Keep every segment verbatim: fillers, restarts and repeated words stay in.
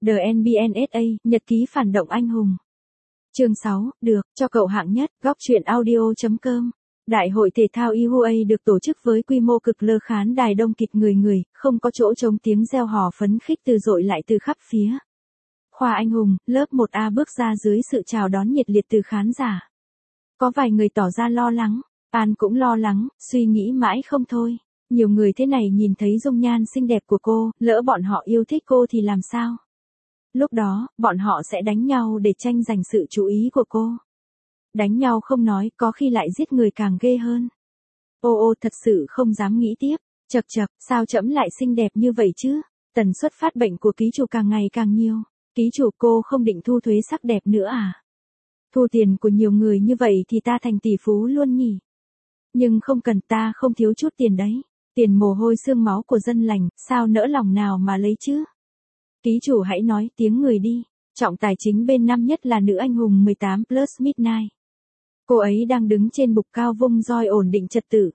The en bi en ét a, Nhật ký phản động anh hùng. Chương sáu, được, cho cậu hạng nhất, góc truyện audio chấm com. Đại hội thể thao i u a được tổ chức với quy mô cực lớn, khán đài đông kịch người người, không có chỗ trống, tiếng reo hò phấn khích từ dội lại từ khắp phía. Khoa anh hùng, lớp một A bước ra dưới sự chào đón nhiệt liệt từ khán giả. Có vài người tỏ ra lo lắng, An cũng lo lắng, suy nghĩ mãi không thôi. Nhiều người thế này nhìn thấy dung nhan xinh đẹp của cô, lỡ bọn họ yêu thích cô thì làm sao? Lúc đó, bọn họ sẽ đánh nhau để tranh giành sự chú ý của cô. Đánh nhau không nói, có khi lại giết người càng ghê hơn. Ô ô, thật sự không dám nghĩ tiếp. Chậc chậc, sao trẫm lại xinh đẹp như vậy chứ? Tần suất phát bệnh của ký chủ càng ngày càng nhiều. Ký chủ, cô không định thu thuế sắc đẹp nữa à? Thu tiền của nhiều người như vậy thì ta thành tỷ phú luôn nhỉ? Nhưng không cần, ta không thiếu chút tiền đấy. Tiền mồ hôi xương máu của dân lành, sao nỡ lòng nào mà lấy chứ? Ký chủ hãy nói tiếng người đi. Trọng tài chính bên năm nhất là nữ anh hùng mười tám plus Midnight. Cô ấy đang đứng trên bục cao vung roi ổn định trật tự.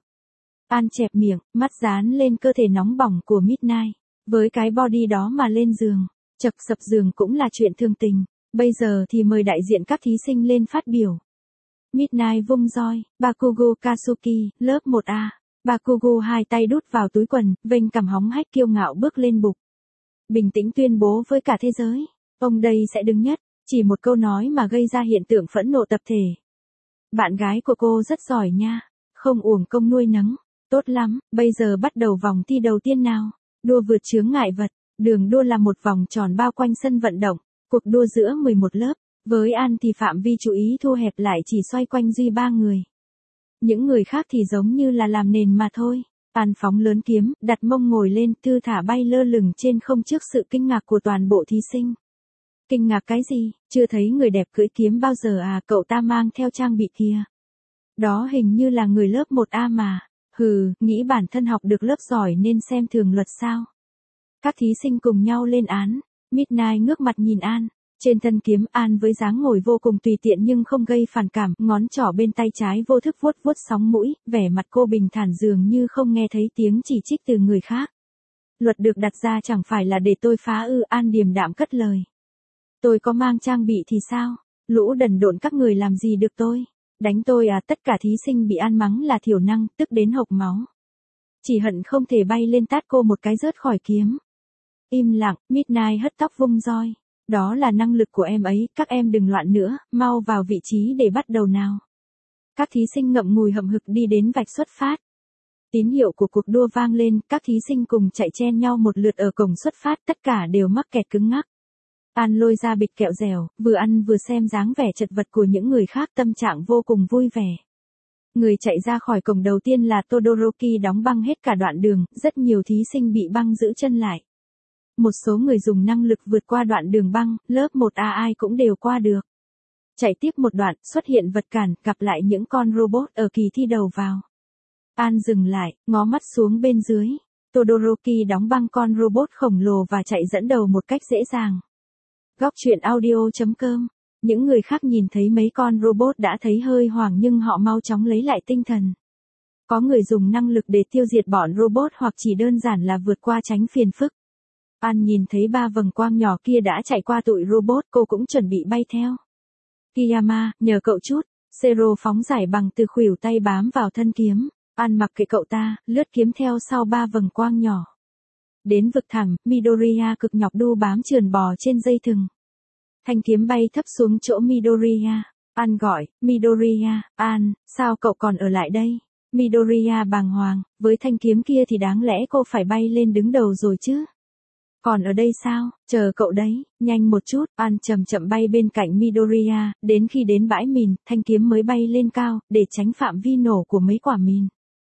An chẹp miệng, mắt dán lên cơ thể nóng bỏng của Midnight. Với cái body đó mà lên giường, chật sập giường cũng là chuyện thường tình. Bây giờ thì mời đại diện các thí sinh lên phát biểu. Midnight vung roi, Bakugo Katsuki, lớp một A. Bakugo hai tay đút vào túi quần, vênh cằm hóng hách kiêu ngạo bước lên bục. Bình tĩnh tuyên bố với cả thế giới, ông đây sẽ đứng nhất. Chỉ một câu nói mà gây ra hiện tượng phẫn nộ tập thể. Bạn gái của cô rất giỏi nha, không uổng công nuôi nấng, tốt lắm. Bây giờ bắt đầu vòng thi đầu tiên nào. Đua vượt chướng ngại vật, đường đua là một vòng tròn bao quanh sân vận động, cuộc đua giữa mười một lớp. Với An thì phạm vi chú ý thu hẹp lại chỉ xoay quanh duy ba người. Những người khác thì giống như là làm nền mà thôi. An phóng lớn kiếm, đặt mông ngồi lên, thư thả bay lơ lửng trên không trước sự kinh ngạc của toàn bộ thí sinh. Kinh ngạc cái gì, chưa thấy người đẹp cưỡi kiếm bao giờ à? Cậu ta mang theo trang bị kia. Đó hình như là người lớp một A mà. Hừ, nghĩ bản thân học được lớp giỏi nên xem thường luật sao? Các thí sinh cùng nhau lên án. Midnight ngước mặt nhìn An. Trên thân kiếm, An với dáng ngồi vô cùng tùy tiện nhưng không gây phản cảm, ngón trỏ bên tay trái vô thức vuốt vuốt sóng mũi, vẻ mặt cô bình thản dường như không nghe thấy tiếng chỉ trích từ người khác. Luật được đặt ra chẳng phải là để tôi phá ư? An điềm đạm cất lời. Tôi có mang trang bị thì sao? Lũ đần độn các người làm gì được tôi? Đánh tôi à? Tất cả thí sinh bị An mắng là thiểu năng, tức đến hộc máu. Chỉ hận không thể bay lên tát cô một cái rớt khỏi kiếm. Im lặng, Midnight hất tóc vung roi. Đó là năng lực của em ấy, các em đừng loạn nữa, mau vào vị trí để bắt đầu nào. Các thí sinh ngậm ngùi hậm hực đi đến vạch xuất phát. Tín hiệu của cuộc đua vang lên, các thí sinh cùng chạy chen nhau một lượt ở cổng xuất phát, tất cả đều mắc kẹt cứng ngắc. An lôi ra bịch kẹo dẻo, vừa ăn vừa xem dáng vẻ chật vật của những người khác, tâm trạng vô cùng vui vẻ. Người chạy ra khỏi cổng đầu tiên là Todoroki, đóng băng hết cả đoạn đường, rất nhiều thí sinh bị băng giữ chân lại. Một số người dùng năng lực vượt qua đoạn đường băng, lớp một A ai cũng đều qua được. Chạy tiếp một đoạn, xuất hiện vật cản, gặp lại những con robot ở kỳ thi đầu vào. An dừng lại, ngó mắt xuống bên dưới. Todoroki đóng băng con robot khổng lồ và chạy dẫn đầu một cách dễ dàng. Góc truyện audio chấm com. Những người khác nhìn thấy mấy con robot đã thấy hơi hoảng nhưng họ mau chóng lấy lại tinh thần. Có người dùng năng lực để tiêu diệt bọn robot hoặc chỉ đơn giản là vượt qua tránh phiền phức. An nhìn thấy ba vầng quang nhỏ kia đã chạy qua tụi robot, cô cũng chuẩn bị bay theo. Kiyama, nhờ cậu chút. Zero phóng giải bằng từ khuỷu tay bám vào thân kiếm. An mặc kệ cậu ta, lướt kiếm theo sau ba vầng quang nhỏ. Đến vực thẳm, Midoriya cực nhọc đu bám trườn bò trên dây thừng. Thanh kiếm bay thấp xuống chỗ Midoriya. An gọi, Midoriya, An, sao cậu còn ở lại đây? Midoriya bàng hoàng, với thanh kiếm kia thì đáng lẽ cô phải bay lên đứng đầu rồi chứ? Còn ở đây sao? Chờ cậu đấy, nhanh một chút. An chậm chậm bay bên cạnh Midoriya, đến khi đến bãi mìn, thanh kiếm mới bay lên cao, để tránh phạm vi nổ của mấy quả mìn.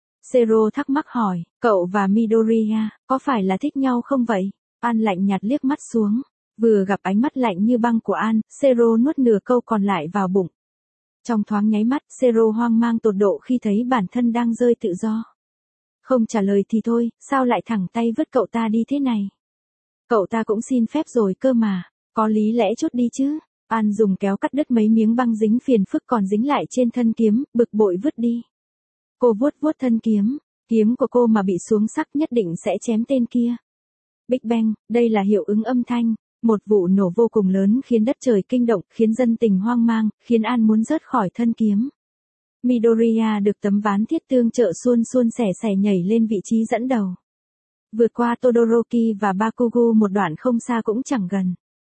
Zero thắc mắc hỏi, cậu và Midoriya, có phải là thích nhau không vậy? An lạnh nhạt liếc mắt xuống. Vừa gặp ánh mắt lạnh như băng của An, Zero nuốt nửa câu còn lại vào bụng. Trong thoáng nháy mắt, Zero hoang mang tột độ khi thấy bản thân đang rơi tự do. Không trả lời thì thôi, sao lại thẳng tay vứt cậu ta đi thế này? Cậu ta cũng xin phép rồi cơ mà, có lý lẽ chút đi chứ. An dùng kéo cắt đứt mấy miếng băng dính phiền phức còn dính lại trên thân kiếm, bực bội vứt đi. Cô vuốt vuốt thân kiếm, kiếm của cô mà bị xuống sắc nhất định sẽ chém tên kia. Big Bang, đây là hiệu ứng âm thanh. Một vụ nổ vô cùng lớn khiến đất trời kinh động, khiến dân tình hoang mang, khiến An muốn rớt khỏi thân kiếm. Midoriya được tấm ván thiết tương trợ suôn suôn sẻ sẻ nhảy lên vị trí dẫn đầu. Vượt qua Todoroki và Bakugo một đoạn không xa cũng chẳng gần.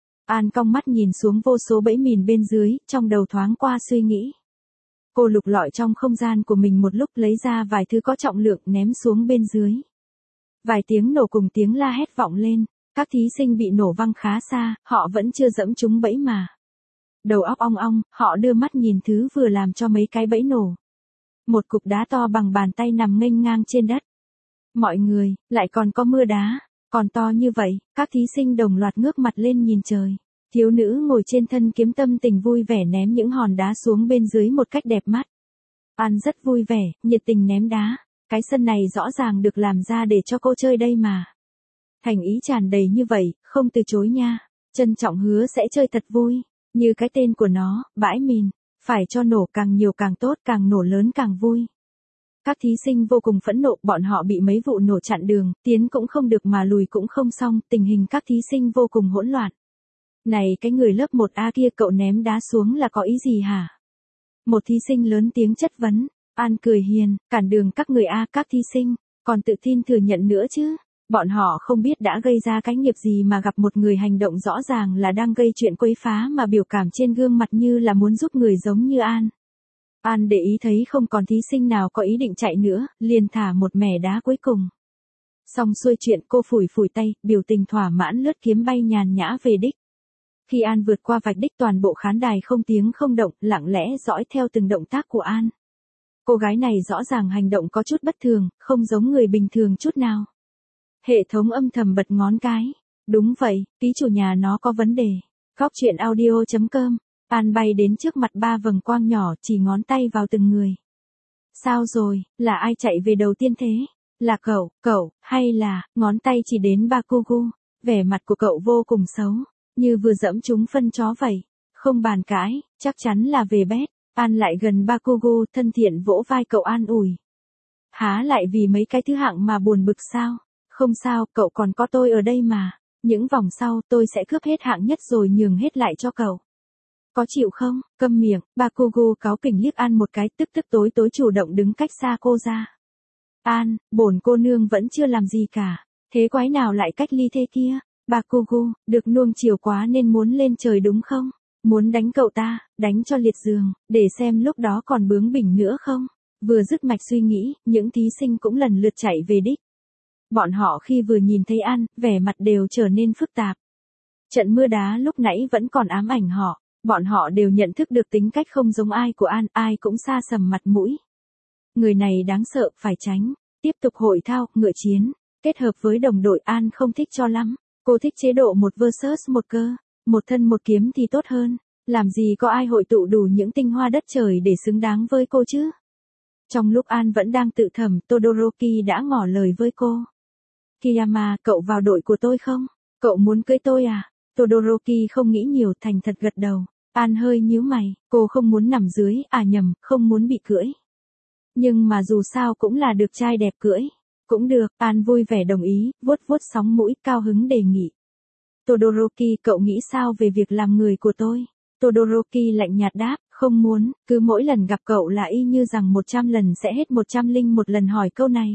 An cong mắt nhìn xuống vô số bẫy mìn bên dưới, trong đầu thoáng qua suy nghĩ. Cô lục lọi trong không gian của mình một lúc lấy ra vài thứ có trọng lượng ném xuống bên dưới. Vài tiếng nổ cùng tiếng la hét vọng lên, các thí sinh bị nổ văng khá xa, họ vẫn chưa dẫm trúng bẫy mà. Đầu óc ong ong, họ đưa mắt nhìn thứ vừa làm cho mấy cái bẫy nổ. Một cục đá to bằng bàn tay nằm nghênh ngang trên đất. Mọi người, lại còn có mưa đá, còn to như vậy, các thí sinh đồng loạt ngước mặt lên nhìn trời. Thiếu nữ ngồi trên thân kiếm tâm tình vui vẻ ném những hòn đá xuống bên dưới một cách đẹp mắt. An rất vui vẻ, nhiệt tình ném đá. Cái sân này rõ ràng được làm ra để cho cô chơi đây mà. Thành ý tràn đầy như vậy, không từ chối nha. Trân trọng hứa sẽ chơi thật vui. Như cái tên của nó, bãi mìn. Phải cho nổ càng nhiều càng tốt, càng nổ lớn càng vui. Các thí sinh vô cùng phẫn nộ, bọn họ bị mấy vụ nổ chặn đường, tiến cũng không được mà lùi cũng không xong, tình hình các thí sinh vô cùng hỗn loạn. Này cái người lớp một A kia, cậu ném đá xuống là có ý gì hả? Một thí sinh lớn tiếng chất vấn. An cười hiền, cản đường các người A, các thí sinh, còn tự tin thừa nhận nữa chứ. Bọn họ không biết đã gây ra cái nghiệp gì mà gặp một người hành động rõ ràng là đang gây chuyện quấy phá mà biểu cảm trên gương mặt như là muốn giúp người giống như An. An để ý thấy không còn thí sinh nào có ý định chạy nữa, liền thả một mẻ đá cuối cùng. Xong xuôi chuyện, cô phủi phủi tay, biểu tình thỏa mãn lướt kiếm bay nhàn nhã về đích. Khi An vượt qua vạch đích, toàn bộ khán đài không tiếng không động, lặng lẽ dõi theo từng động tác của An. Cô gái này rõ ràng hành động có chút bất thường, không giống người bình thường chút nào. Hệ thống âm thầm bật ngón cái. Đúng vậy, ký chủ nhà nó có vấn đề. Góc truyện audio chấm com. An bay đến trước mặt ba vầng quang nhỏ, chỉ ngón tay vào từng người. Sao rồi, là ai chạy về đầu tiên thế? Là cậu, cậu, hay là, ngón tay chỉ đến Bakugo. Vẻ mặt của cậu vô cùng xấu, như vừa dẫm trúng phân chó vậy. Không bàn cãi, chắc chắn là về bét. An lại gần Bakugo, thân thiện vỗ vai cậu an ủi. Há lại vì mấy cái thứ hạng mà buồn bực sao? Không sao, cậu còn có tôi ở đây mà. Những vòng sau tôi sẽ cướp hết hạng nhất rồi nhường hết lại cho cậu. Có chịu không? Câm miệng. Bakugo cáu kỉnh liếc An một cái, tức tức tối tối chủ động đứng cách xa cô ra. An, bổn cô nương vẫn chưa làm gì cả. Thế quái nào lại cách ly thế kia? Bakugo, được nuông chiều quá nên muốn lên trời đúng không? Muốn đánh cậu ta, đánh cho liệt giường, để xem lúc đó còn bướng bỉnh nữa không? Vừa dứt mạch suy nghĩ, những thí sinh cũng lần lượt chạy về đích. Bọn họ khi vừa nhìn thấy An, vẻ mặt đều trở nên phức tạp. Trận mưa đá lúc nãy vẫn còn ám ảnh họ, bọn họ đều nhận thức được tính cách không giống ai của An, ai cũng xa sầm mặt mũi. Người này đáng sợ, phải tránh. Tiếp tục hội thao, ngựa chiến, kết hợp với đồng đội. An không thích cho lắm, cô thích chế độ một versus một cơ. Một thân một kiếm thì tốt hơn, làm gì có ai hội tụ đủ những tinh hoa đất trời để xứng đáng với cô chứ. Trong lúc An vẫn đang tự thầm, Todoroki đã ngỏ lời với cô. Kiyama, cậu vào đội của tôi không? Cậu muốn cưới tôi à? Todoroki không nghĩ nhiều, thành thật gật đầu. An hơi nhíu mày, cô không muốn nằm dưới, à nhầm, không muốn bị cưỡi. Nhưng mà dù sao cũng là được trai đẹp cưỡi. Cũng được, An vui vẻ đồng ý, vuốt vuốt sóng mũi, cao hứng đề nghị. Todoroki, cậu nghĩ sao về việc làm người của tôi? Todoroki lạnh nhạt đáp, không muốn, cứ mỗi lần gặp cậu là y như rằng một trăm lần sẽ hết một trăm linh một lần hỏi câu này.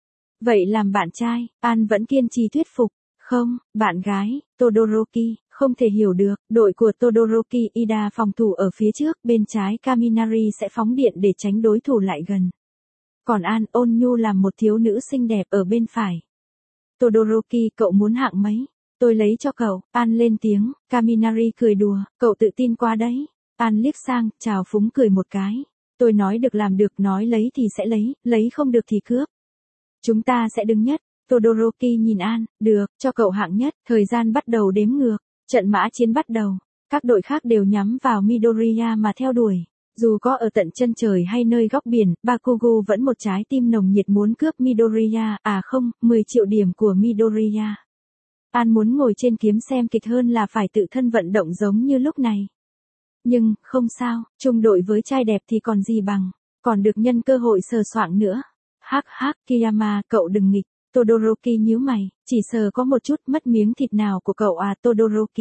Vậy làm bạn trai, An vẫn kiên trì thuyết phục. Không, bạn gái, Todoroki, không thể hiểu được, đội của Todoroki Ida phòng thủ ở phía trước, bên trái Kaminari sẽ phóng điện để tránh đối thủ lại gần. Còn An, ôn nhu làm một thiếu nữ xinh đẹp ở bên phải. Todoroki, cậu muốn hạng mấy? Tôi lấy cho cậu. An lên tiếng, Kaminari cười đùa, cậu tự tin quá đấy. An liếc sang, chào phúng cười một cái. Tôi nói được làm được, nói lấy thì sẽ lấy, lấy không được thì cướp. Chúng ta sẽ đứng nhất. Todoroki nhìn An, được, cho cậu hạng nhất. Thời gian bắt đầu đếm ngược, trận mã chiến bắt đầu. Các đội khác đều nhắm vào Midoriya mà theo đuổi. Dù có ở tận chân trời hay nơi góc biển, Bakugo vẫn một trái tim nồng nhiệt muốn cướp Midoriya, à không, mười triệu điểm của Midoriya. An muốn ngồi trên kiếm xem kịch hơn là phải tự thân vận động giống như lúc này. Nhưng, không sao, chung đội với trai đẹp thì còn gì bằng, còn được nhân cơ hội sờ soạng nữa. Hắc hắc, Kiyama, cậu đừng nghịch, Todoroki nhíu mày, chỉ sờ có một chút mất miếng thịt nào của cậu à Todoroki.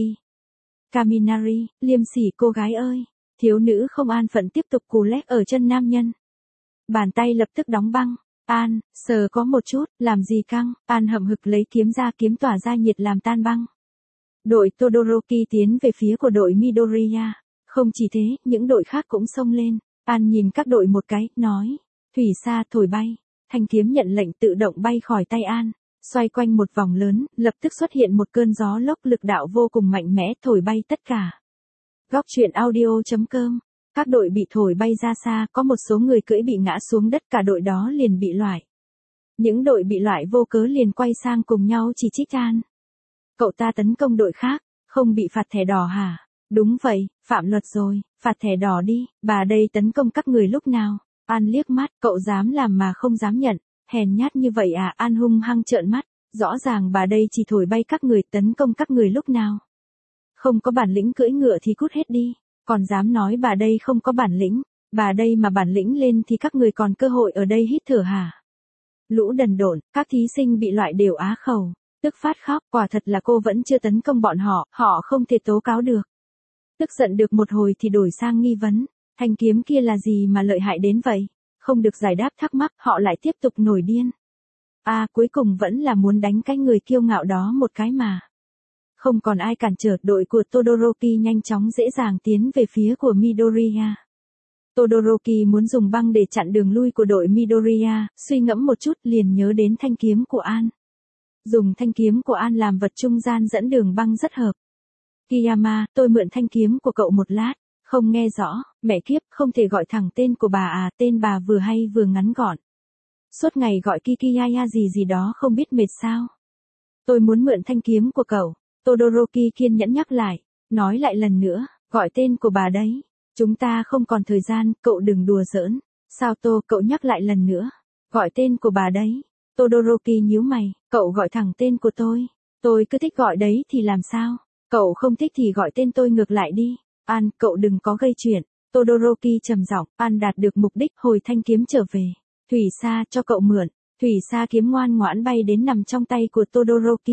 Kaminari, liêm sỉ cô gái ơi. Thiếu nữ không an phận tiếp tục cù lét ở chân nam nhân. Bàn tay lập tức đóng băng. An, sờ có một chút, làm gì căng. An hậm hực lấy kiếm ra, kiếm tỏa ra nhiệt làm tan băng. Đội Todoroki tiến về phía của đội Midoriya. Không chỉ thế, những đội khác cũng xông lên. An nhìn các đội một cái, nói. Thủy sa thổi bay. Thanh kiếm nhận lệnh tự động bay khỏi tay An. Xoay quanh một vòng lớn, lập tức xuất hiện một cơn gió lốc lực đạo vô cùng mạnh mẽ thổi bay tất cả. Góc truyện audio chấm com. Các đội bị thổi bay ra xa, có một số người cưỡi bị ngã xuống đất, cả đội đó liền bị loại. Những đội bị loại vô cớ liền quay sang cùng nhau chỉ trích An. Cậu ta tấn công đội khác, không bị phạt thẻ đỏ hả? Đúng vậy, phạm luật rồi, phạt thẻ đỏ đi, bà đây tấn công các người lúc nào? An liếc mắt, cậu dám làm mà không dám nhận, hèn nhát như vậy à? An hung hăng trợn mắt, rõ ràng bà đây chỉ thổi bay các người, tấn công các người lúc nào? Không có bản lĩnh cưỡi ngựa thì cút hết đi, còn dám nói bà đây không có bản lĩnh, bà đây mà bản lĩnh lên thì các người còn cơ hội ở đây hít thở hả? Lũ đần độn, các thí sinh bị loại đều á khẩu, tức phát khóc, quả thật là cô vẫn chưa tấn công bọn họ, họ không thể tố cáo được. Tức giận được một hồi thì đổi sang nghi vấn, thanh kiếm kia là gì mà lợi hại đến vậy? Không được giải đáp thắc mắc, họ lại tiếp tục nổi điên. À, cuối cùng vẫn là muốn đánh cái người kiêu ngạo đó một cái mà. Không còn ai cản trở, đội của Todoroki nhanh chóng dễ dàng tiến về phía của Midoriya. Todoroki muốn dùng băng để chặn đường lui của đội Midoriya, suy ngẫm một chút liền nhớ đến thanh kiếm của An. Dùng thanh kiếm của An làm vật trung gian dẫn đường băng rất hợp. Kiyama, tôi mượn thanh kiếm của cậu một lát. Không nghe rõ, mẹ kiếp, không thể gọi thẳng tên của bà à, tên bà vừa hay vừa ngắn gọn. Suốt ngày gọi Kikiyaya gì gì đó không biết mệt sao. Tôi muốn mượn thanh kiếm của cậu. Todoroki kiên nhẫn nhắc lại, nói lại lần nữa, gọi tên của bà đấy. Chúng ta không còn thời gian, cậu đừng đùa giỡn. Sao Tô, cậu nhắc lại lần nữa, gọi tên của bà đấy. Todoroki nhíu mày, cậu gọi thẳng tên của tôi. Tôi cứ thích gọi đấy thì làm sao? Cậu không thích thì gọi tên tôi ngược lại đi. An, cậu đừng có gây chuyện. Todoroki trầm giọng, An đạt được mục đích, hồi thanh kiếm trở về. Thủy sa cho cậu mượn. Thủy sa kiếm ngoan ngoãn bay đến nằm trong tay của Todoroki.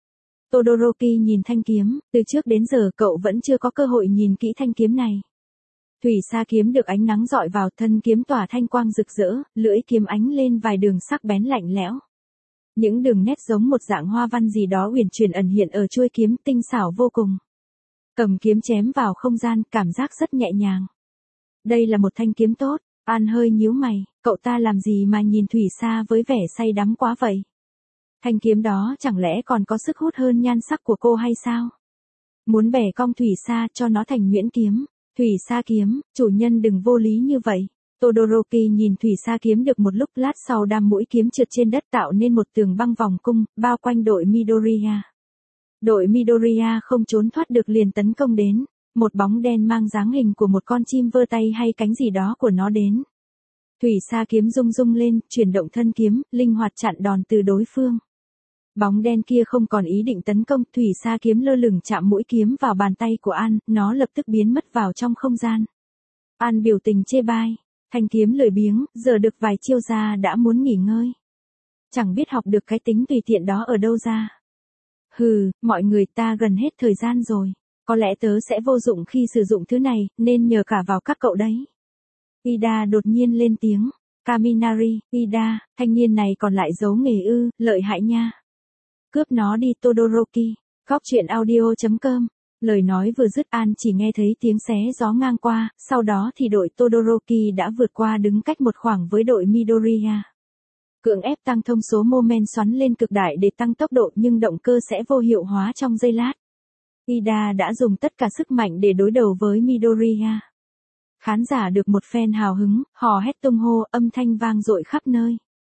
Todoroki nhìn thanh kiếm, từ trước đến giờ cậu vẫn chưa có cơ hội nhìn kỹ thanh kiếm này. Thủy sa kiếm được ánh nắng rọi vào, thân kiếm tỏa thanh quang rực rỡ, lưỡi kiếm ánh lên vài đường sắc bén lạnh lẽo. Những đường nét giống một dạng hoa văn gì đó uyển chuyển ẩn hiện ở chuôi kiếm, tinh xảo vô cùng. Cầm kiếm chém vào không gian, cảm giác rất nhẹ nhàng. Đây là một thanh kiếm tốt. An hơi nhíu mày, cậu ta làm gì mà nhìn Thủy sa với vẻ say đắm quá vậy? Thanh kiếm đó chẳng lẽ còn có sức hút hơn nhan sắc của cô hay sao? Muốn bẻ cong Thủy sa cho nó thành nhuyễn kiếm. Thủy sa kiếm, chủ nhân đừng vô lý như vậy. Todoroki nhìn Thủy sa kiếm được một lúc, lát sau đam mũi kiếm trượt trên đất tạo nên một tường băng vòng cung, bao quanh đội Midoriya. Đội Midoriya không trốn thoát được liền tấn công đến. Một bóng đen mang dáng hình của một con chim vơ tay hay cánh gì đó của nó đến. Thủy sa kiếm rung rung lên, chuyển động thân kiếm, linh hoạt chặn đòn từ đối phương. Bóng đen kia không còn ý định tấn công, Thủy sa kiếm lơ lửng chạm mũi kiếm vào bàn tay của An, nó lập tức biến mất vào trong không gian. An biểu tình chê bai, thanh kiếm lười biếng, giờ được vài chiêu ra đã muốn nghỉ ngơi. Chẳng biết học được cái tính tùy tiện đó ở đâu ra. Hừ, mọi người, ta gần hết thời gian rồi. Có lẽ tớ sẽ vô dụng khi sử dụng thứ này, nên nhờ cả vào các cậu đấy. Ida đột nhiên lên tiếng. Kaminari, Ida, thanh niên này còn lại giấu nghề ư, lợi hại nha. Cướp nó đi Todoroki. Góc truyện audio chấm com. Lời nói vừa dứt, An chỉ nghe thấy tiếng xé gió ngang qua, sau đó thì đội Todoroki đã vượt qua đứng cách một khoảng với đội Midoriya. Cưỡng ép tăng thông số mô men xoắn lên cực đại để tăng tốc độ, nhưng động cơ sẽ vô hiệu hóa trong giây lát. Ida đã dùng tất cả sức mạnh để đối đầu với Midoriya. Khán giả được một phen hào hứng, hò hét tung hô, âm thanh vang dội khắp nơi.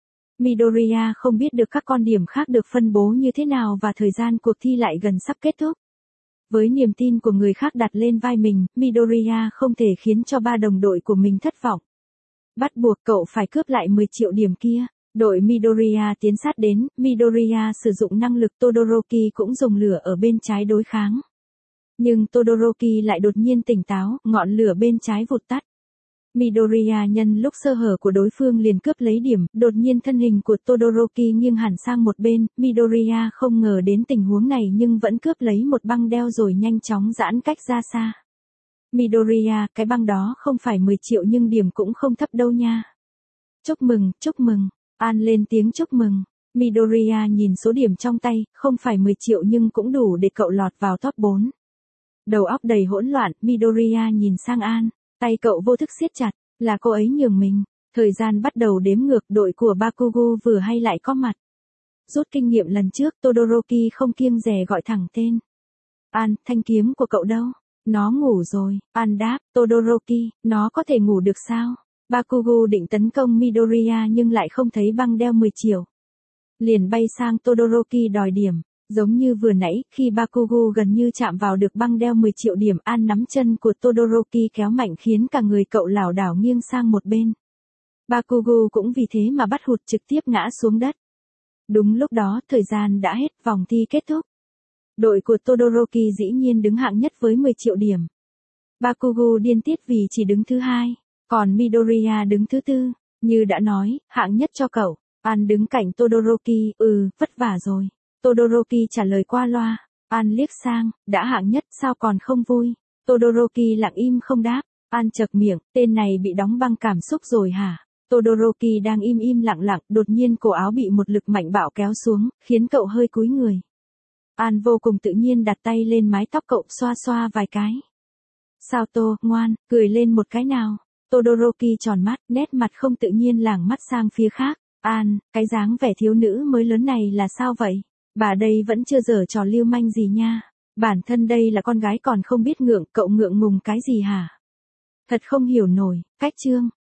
Midoriya không biết được các con điểm khác được phân bố như thế nào và thời gian cuộc thi lại gần sắp kết thúc. Với niềm tin của người khác đặt lên vai mình, Midoriya không thể khiến cho ba đồng đội của mình thất vọng. Bắt buộc cậu phải cướp lại mười triệu điểm kia. Đội Midoriya tiến sát đến, Midoriya sử dụng năng lực, Todoroki cũng dùng lửa ở bên trái đối kháng. Nhưng Todoroki lại đột nhiên tỉnh táo, ngọn lửa bên trái vụt tắt. Midoriya nhân lúc sơ hở của đối phương liền cướp lấy điểm, đột nhiên thân hình của Todoroki nghiêng hẳn sang một bên, Midoriya không ngờ đến tình huống này nhưng vẫn cướp lấy một băng đeo rồi nhanh chóng giãn cách ra xa. Midoriya, cái băng đó không phải mười triệu nhưng điểm cũng không thấp đâu nha. Chúc mừng, chúc mừng, An lên tiếng chúc mừng. Midoriya nhìn số điểm trong tay, không phải mười triệu nhưng cũng đủ để cậu lọt vào top bốn. Đầu óc đầy hỗn loạn, Midoriya nhìn sang An, tay cậu vô thức siết chặt, là cô ấy nhường mình. Thời gian bắt đầu đếm ngược, đội của Bakugo vừa hay lại có mặt. Rút kinh nghiệm lần trước, Todoroki không kiêng dè gọi thẳng tên. An, thanh kiếm của cậu đâu? Nó ngủ rồi, An đáp, Todoroki, nó có thể ngủ được sao? Bakugo định tấn công Midoriya nhưng lại không thấy băng đeo mười triệu. Liền bay sang Todoroki đòi điểm, giống như vừa nãy, khi Bakugo gần như chạm vào được băng đeo mười triệu điểm, An nắm chân của Todoroki kéo mạnh khiến cả người cậu lảo đảo nghiêng sang một bên. Bakugo cũng vì thế mà bắt hụt trực tiếp ngã xuống đất. Đúng lúc đó, thời gian đã hết, vòng thi kết thúc. Đội của Todoroki dĩ nhiên đứng hạng nhất với mười triệu điểm. Bakugo điên tiết vì chỉ đứng thứ hai, còn Midoriya đứng thứ tư. Như đã nói, hạng nhất cho cậu. An đứng cạnh Todoroki, ừ, vất vả rồi. Todoroki trả lời qua loa. An liếc sang, đã hạng nhất sao còn không vui. Todoroki lặng im không đáp. An chậc miệng, tên này bị đóng băng cảm xúc rồi hả? Todoroki đang im im lặng lặng, đột nhiên cổ áo bị một lực mạnh bạo kéo xuống, khiến cậu hơi cúi người. An vô cùng tự nhiên đặt tay lên mái tóc cậu, xoa xoa vài cái. Sao Tô, ngoan, cười lên một cái nào. Todoroki tròn mắt, nét mặt không tự nhiên lảng mắt sang phía khác. An, cái dáng vẻ thiếu nữ mới lớn này là sao vậy? Bà đây vẫn chưa giở trò lưu manh gì nha. Bản thân đây là con gái còn không biết ngượng, cậu ngượng ngùng cái gì hả? Thật không hiểu nổi, cách chương.